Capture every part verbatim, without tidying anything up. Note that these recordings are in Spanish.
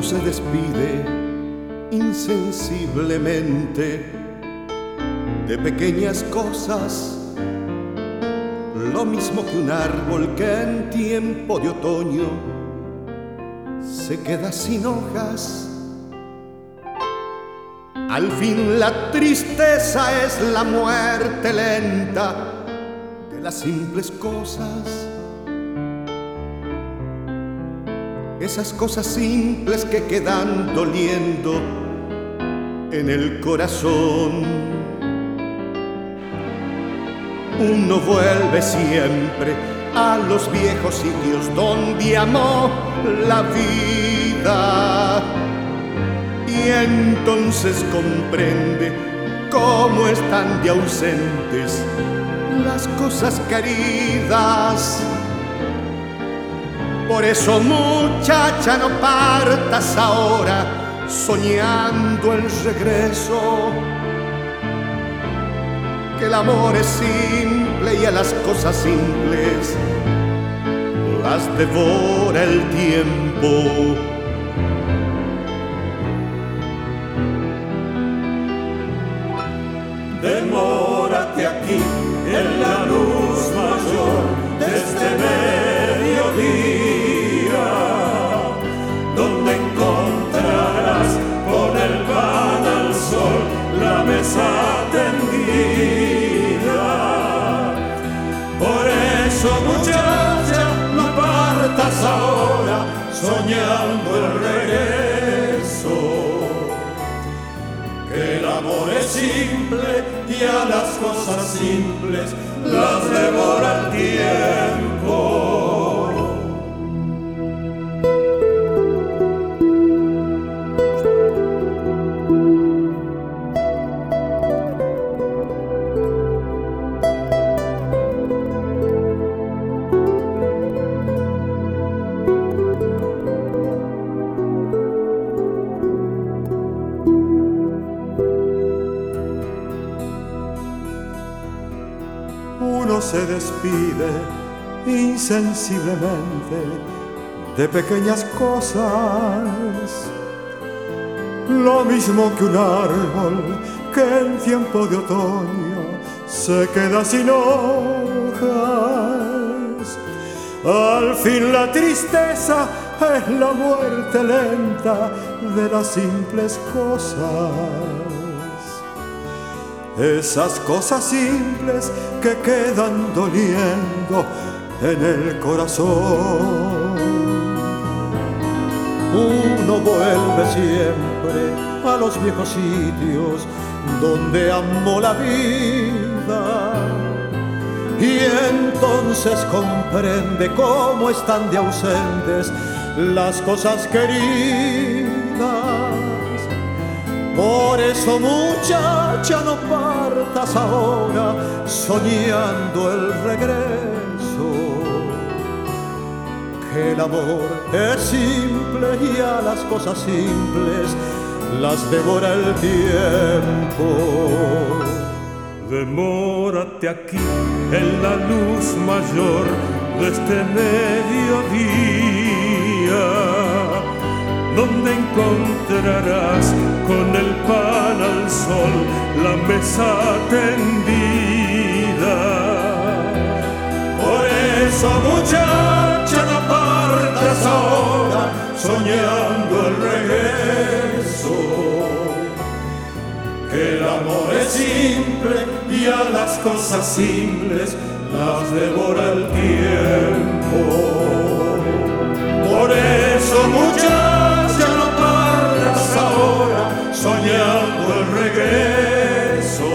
se despide insensiblemente de pequeñas cosas, lo mismo que un árbol que en tiempo de otoño se queda sin hojas. Al fin la tristeza es la muerte lenta de las simples cosas. Esas cosas simples que quedan doliendo en el corazón. Uno vuelve siempre a los viejos sitios donde amó la vida, y entonces comprende cómo están de ausentes las cosas queridas. Por eso, muchacha, no partas ahora soñando el regreso, que el amor es simple y a las cosas simples las devora el tiempo. Demórate aquí en la luz mayor de este mediodía, donde encontrarás con el pan al sol la mesa tendida. Por eso, muchacha, no partas ahora soñando el regreso, que el amor es simple y a las cosas simples las devora el tiempo. Uno se despide insensiblemente de pequeñas cosas, lo mismo que un árbol que en tiempo de otoño se queda sin hojas. Al fin la tristeza es la muerte lenta de las simples cosas. Esas cosas simples que quedan doliendo en el corazón. Uno vuelve siempre a los viejos sitios donde amó la vida, y entonces comprende cómo están de ausentes las cosas queridas. Por eso, muchacha, no partas ahora soñando el regreso, que el amor es simple y a las cosas simples las devora el tiempo. Demórate aquí en la luz mayor de este mediodía, donde encontrarás con el pan al sol la mesa tendida. Por eso, muchacha, no partas ahora soñando el regreso, que el amor es simple y a las cosas simples las devora el tiempo. Por eso, muchacha, no partas ahora soñando el regreso,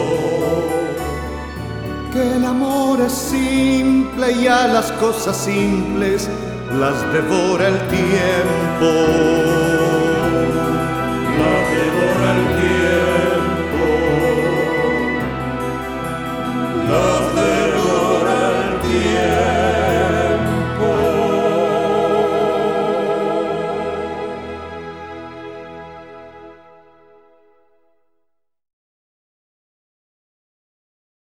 que el amor es simple y a las cosas simples las devora el tiempo.